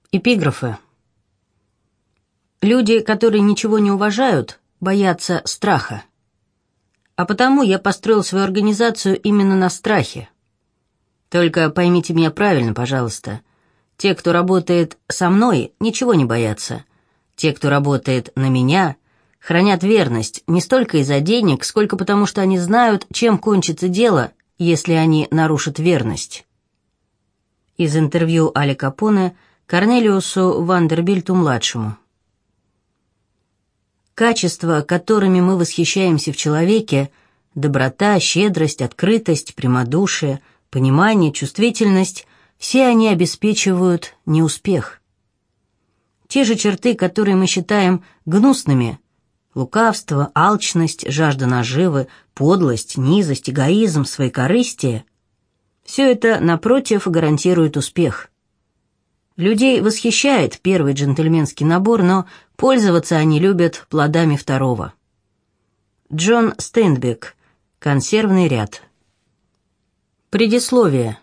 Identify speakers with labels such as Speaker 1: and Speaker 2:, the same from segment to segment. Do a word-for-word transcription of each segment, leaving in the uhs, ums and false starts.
Speaker 1: Эпиграфы. Люди, которые ничего не уважают, боятся страха. А потому я построил свою организацию именно на страхе. Только поймите меня правильно, пожалуйста. Те, кто работает со мной, ничего не боятся. Те, кто работает на меня, хранят верность не столько из-за денег, сколько потому, что они знают, чем кончится дело, если они нарушат верность. Из интервью Али Капоне Корнелиусу Вандербильту-младшему. Качества, которыми мы восхищаемся в человеке, доброта, щедрость, открытость, прямодушие, понимание, чувствительность, все они обеспечивают неуспех. Те же черты, которые мы считаем гнусными – лукавство, алчность, жажда наживы, подлость, низость, эгоизм, своекорыстие – все это, напротив, гарантирует успех. Людей восхищает первый джентльменский набор, но пользоваться они любят плодами второго. Джон Стейнбек. Консервный ряд. Предисловие.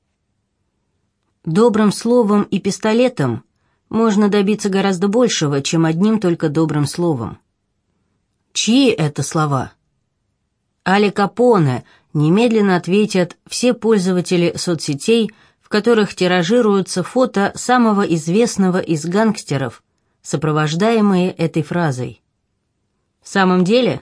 Speaker 1: Добрым словом и пистолетом можно добиться гораздо большего, чем одним только добрым словом. Чьи это слова? Али Капоне, немедленно ответят все пользователи соцсетей, в которых тиражируются фото самого известного из гангстеров, сопровождаемые этой фразой. В самом деле,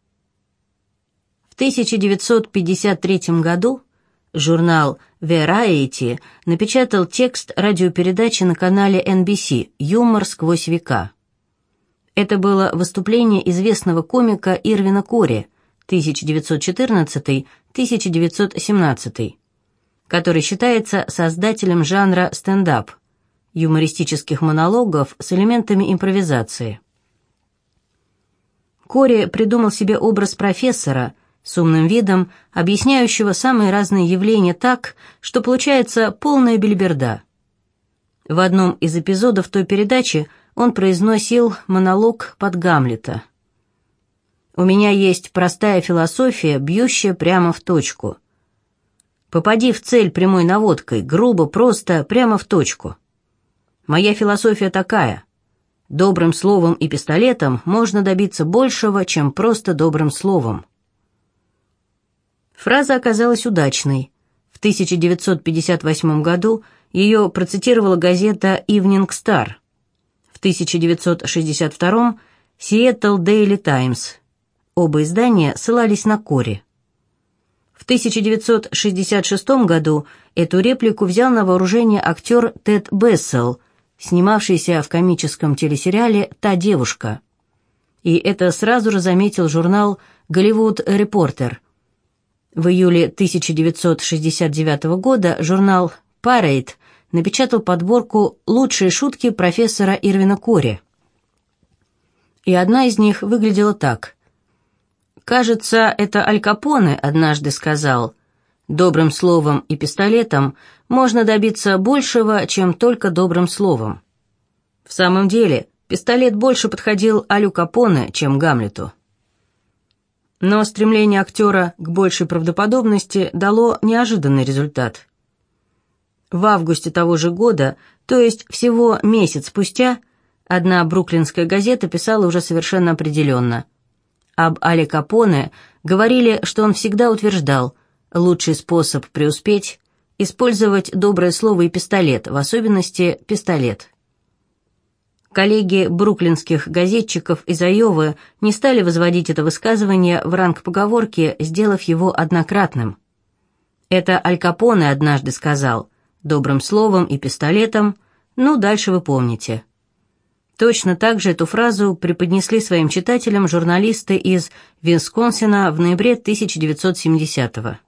Speaker 1: в тысяча девятьсот пятьдесят третьем году журнал Variety напечатал текст радиопередачи на канале эн би си «Юмор сквозь века». Это было выступление известного комика Ирвина Кори, тысяча девятьсот четырнадцатый — тысяча девятьсот семнадцатый, который считается создателем жанра стендап, юмористических монологов с элементами импровизации. Кори придумал себе образ профессора с умным видом, объясняющего самые разные явления так, что получается полная бельберда. В одном из эпизодов той передачи он произносил монолог под Гамлета. «У меня есть простая философия, бьющая прямо в точку. Попади в цель прямой наводкой, грубо, просто, прямо в точку. Моя философия такая. Добрым словом и пистолетом можно добиться большего, чем просто добрым словом». Фраза оказалась удачной. В тысяча девятьсот пятьдесят восьмом году ее процитировала газета «Ивнинг Стар». В тысяча девятьсот шестьдесят втором – «Сиэтл Дейли Таймс». Оба издания ссылались на Кори. В тысяча девятьсот шестьдесят шестом году эту реплику взял на вооружение актер Тед Бессел, снимавшийся в комическом телесериале «Та девушка». И это сразу же заметил журнал «Голливуд Репортер». В июле тысяча девятьсот шестьдесят девятого года журнал «Парейд» напечатал подборку «Лучшие шутки профессора Ирвина Кори». И одна из них выглядела так. Кажется, это Аль Капоне однажды сказал: «Добрым словом и пистолетом можно добиться большего, чем только добрым словом». В самом деле, пистолет больше подходил Алю Капоне, чем Гамлету. Но стремление актера к большей правдоподобности дало неожиданный результат. В августе того же года, то есть всего месяц спустя, одна бруклинская газета писала уже совершенно определенно: об Али Капоне говорили, что он всегда утверждал, лучший способ преуспеть – использовать доброе слово и пистолет, в особенности пистолет. Коллеги бруклинских газетчиков из Айовы не стали возводить это высказывание в ранг поговорки, сделав его однократным. Это Аль Капоне однажды сказал: добрым словом и пистолетом, ну, дальше вы помните. Точно так же эту фразу преподнесли своим читателям журналисты из Висконсина в ноябре тысяча девятьсот семидесятого.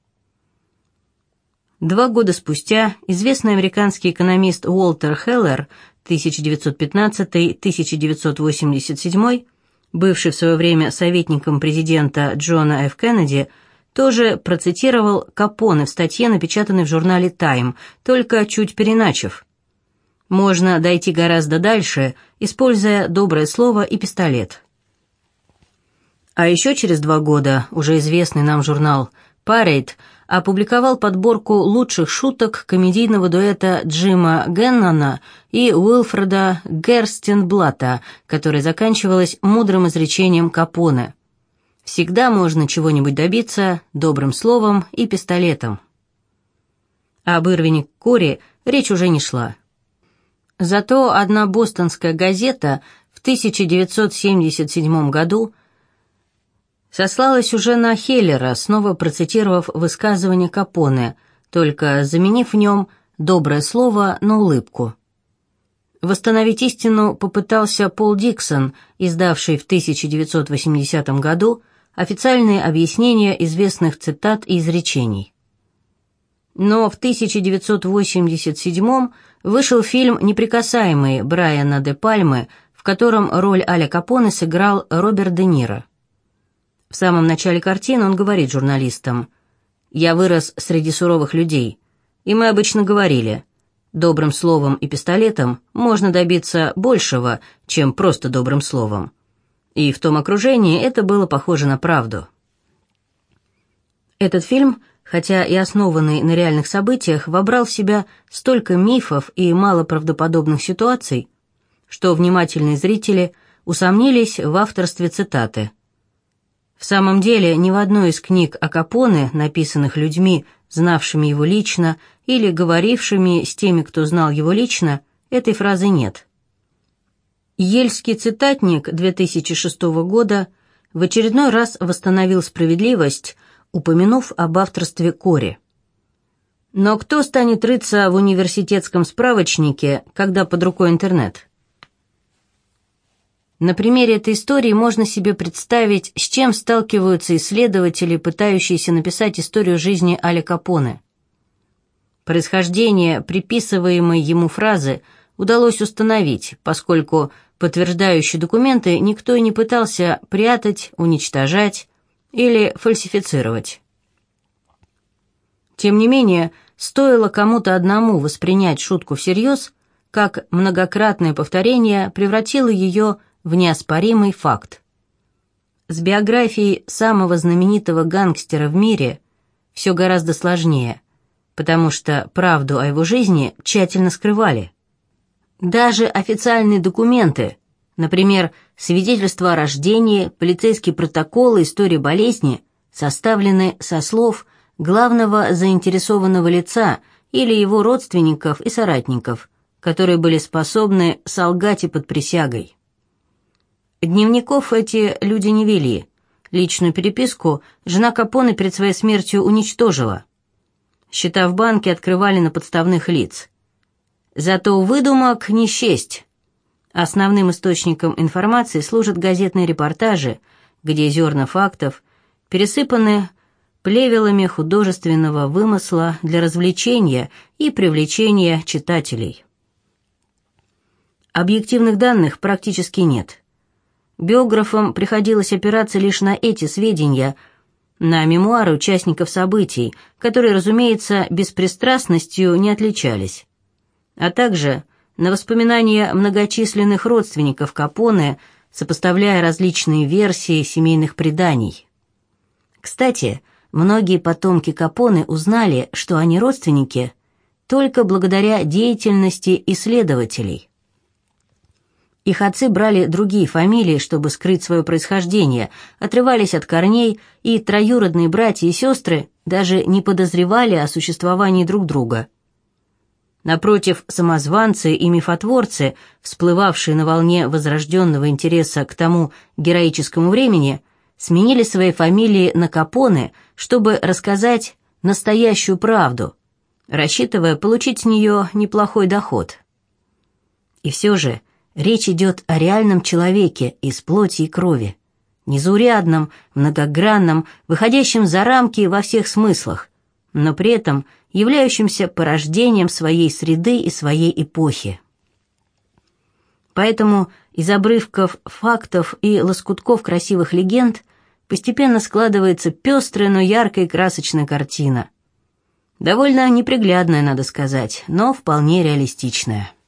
Speaker 1: Два года спустя известный американский экономист Уолтер Хеллер тысяча девятьсот пятнадцатый — тысяча девятьсот восемьдесят седьмой, бывший в свое время советником президента Джона Ф. Кеннеди, тоже процитировал Капоне в статье, напечатанной в журнале «Тайм», только чуть переначив. Можно дойти гораздо дальше, используя доброе слово и пистолет. А еще через два года уже известный нам журнал «Парейд» опубликовал подборку лучших шуток комедийного дуэта Джима Геннона и Уилфреда Герстенблата, которая заканчивалась мудрым изречением Капоне: «Всегда можно чего-нибудь добиться добрым словом и пистолетом». Об Ирвине Кори речь уже не шла. Зато одна бостонская газета в тысяча девятьсот семьдесят седьмом году сослалась уже на Хеллера, снова процитировав высказывание Капоне, только заменив в нем доброе слово на улыбку. Восстановить истину попытался Пол Диксон, издавший в тысяча девятьсот восьмидесятом году официальные объяснения известных цитат и изречений. Но в тысяча девятьсот восемьдесят седьмом вышел фильм «Неприкасаемый» Брайана де Пальмы, в котором роль Аля Капоне сыграл Роберт Де Ниро. В самом начале картины он говорит журналистам: «Я вырос среди суровых людей, и мы обычно говорили, добрым словом и пистолетом можно добиться большего, чем просто добрым словом». И в том окружении это было похоже на правду. Этот фильм, хотя и основанный на реальных событиях, вобрал в себя столько мифов и малоправдоподобных ситуаций, что внимательные зрители усомнились в авторстве цитаты. В самом деле, ни в одной из книг о Капоне, написанных людьми, знавшими его лично, или говорившими с теми, кто знал его лично, этой фразы нет. Ельский цитатник две тысячи шестого года в очередной раз восстановил справедливость, упомянув об авторстве Кори. Но кто станет рыться в университетском справочнике, когда под рукой интернет? На примере этой истории можно себе представить, с чем сталкиваются исследователи, пытающиеся написать историю жизни Аля Капоне. Происхождение приписываемой ему фразы удалось установить, поскольку подтверждающие документы никто и не пытался прятать, уничтожать или фальсифицировать. Тем не менее, стоило кому-то одному воспринять шутку всерьез, как многократное повторение превратило ее в неоспоримый факт. С биографией самого знаменитого гангстера в мире все гораздо сложнее, потому что правду о его жизни тщательно скрывали. Даже официальные документы, например, свидетельство о рождении, полицейский протокол, история болезни, составлены со слов главного заинтересованного лица или его родственников и соратников, которые были способны солгать и под присягой. Дневников эти люди не вели. Личную переписку жена Капоне перед своей смертью уничтожила. Счета в банке открывали на подставных лиц. Зато выдумок не счесть. Основным источником информации служат газетные репортажи, где зерна фактов пересыпаны плевелами художественного вымысла для развлечения и привлечения читателей. Объективных данных практически нет. Биографам приходилось опираться лишь на эти сведения, на мемуары участников событий, которые, разумеется, беспристрастностью не отличались, а также на воспоминания многочисленных родственников Капоне, сопоставляя различные версии семейных преданий. Кстати, многие потомки Капоне узнали, что они родственники, только благодаря деятельности исследователей. Их отцы брали другие фамилии, чтобы скрыть свое происхождение, отрывались от корней, и троюродные братья и сестры даже не подозревали о существовании друг друга. Напротив, самозванцы и мифотворцы, всплывавшие на волне возрожденного интереса к тому героическому времени, сменили свои фамилии на Капоне, чтобы рассказать настоящую правду, рассчитывая получить с нее неплохой доход. И все же речь идет о реальном человеке из плоти и крови, незаурядном, многогранном, выходящем за рамки во всех смыслах, но при этом являющимся порождением своей среды и своей эпохи. Поэтому из обрывков фактов и лоскутков красивых легенд постепенно складывается пестрая, но яркая и красочная картина. Довольно неприглядная, надо сказать, но вполне реалистичная.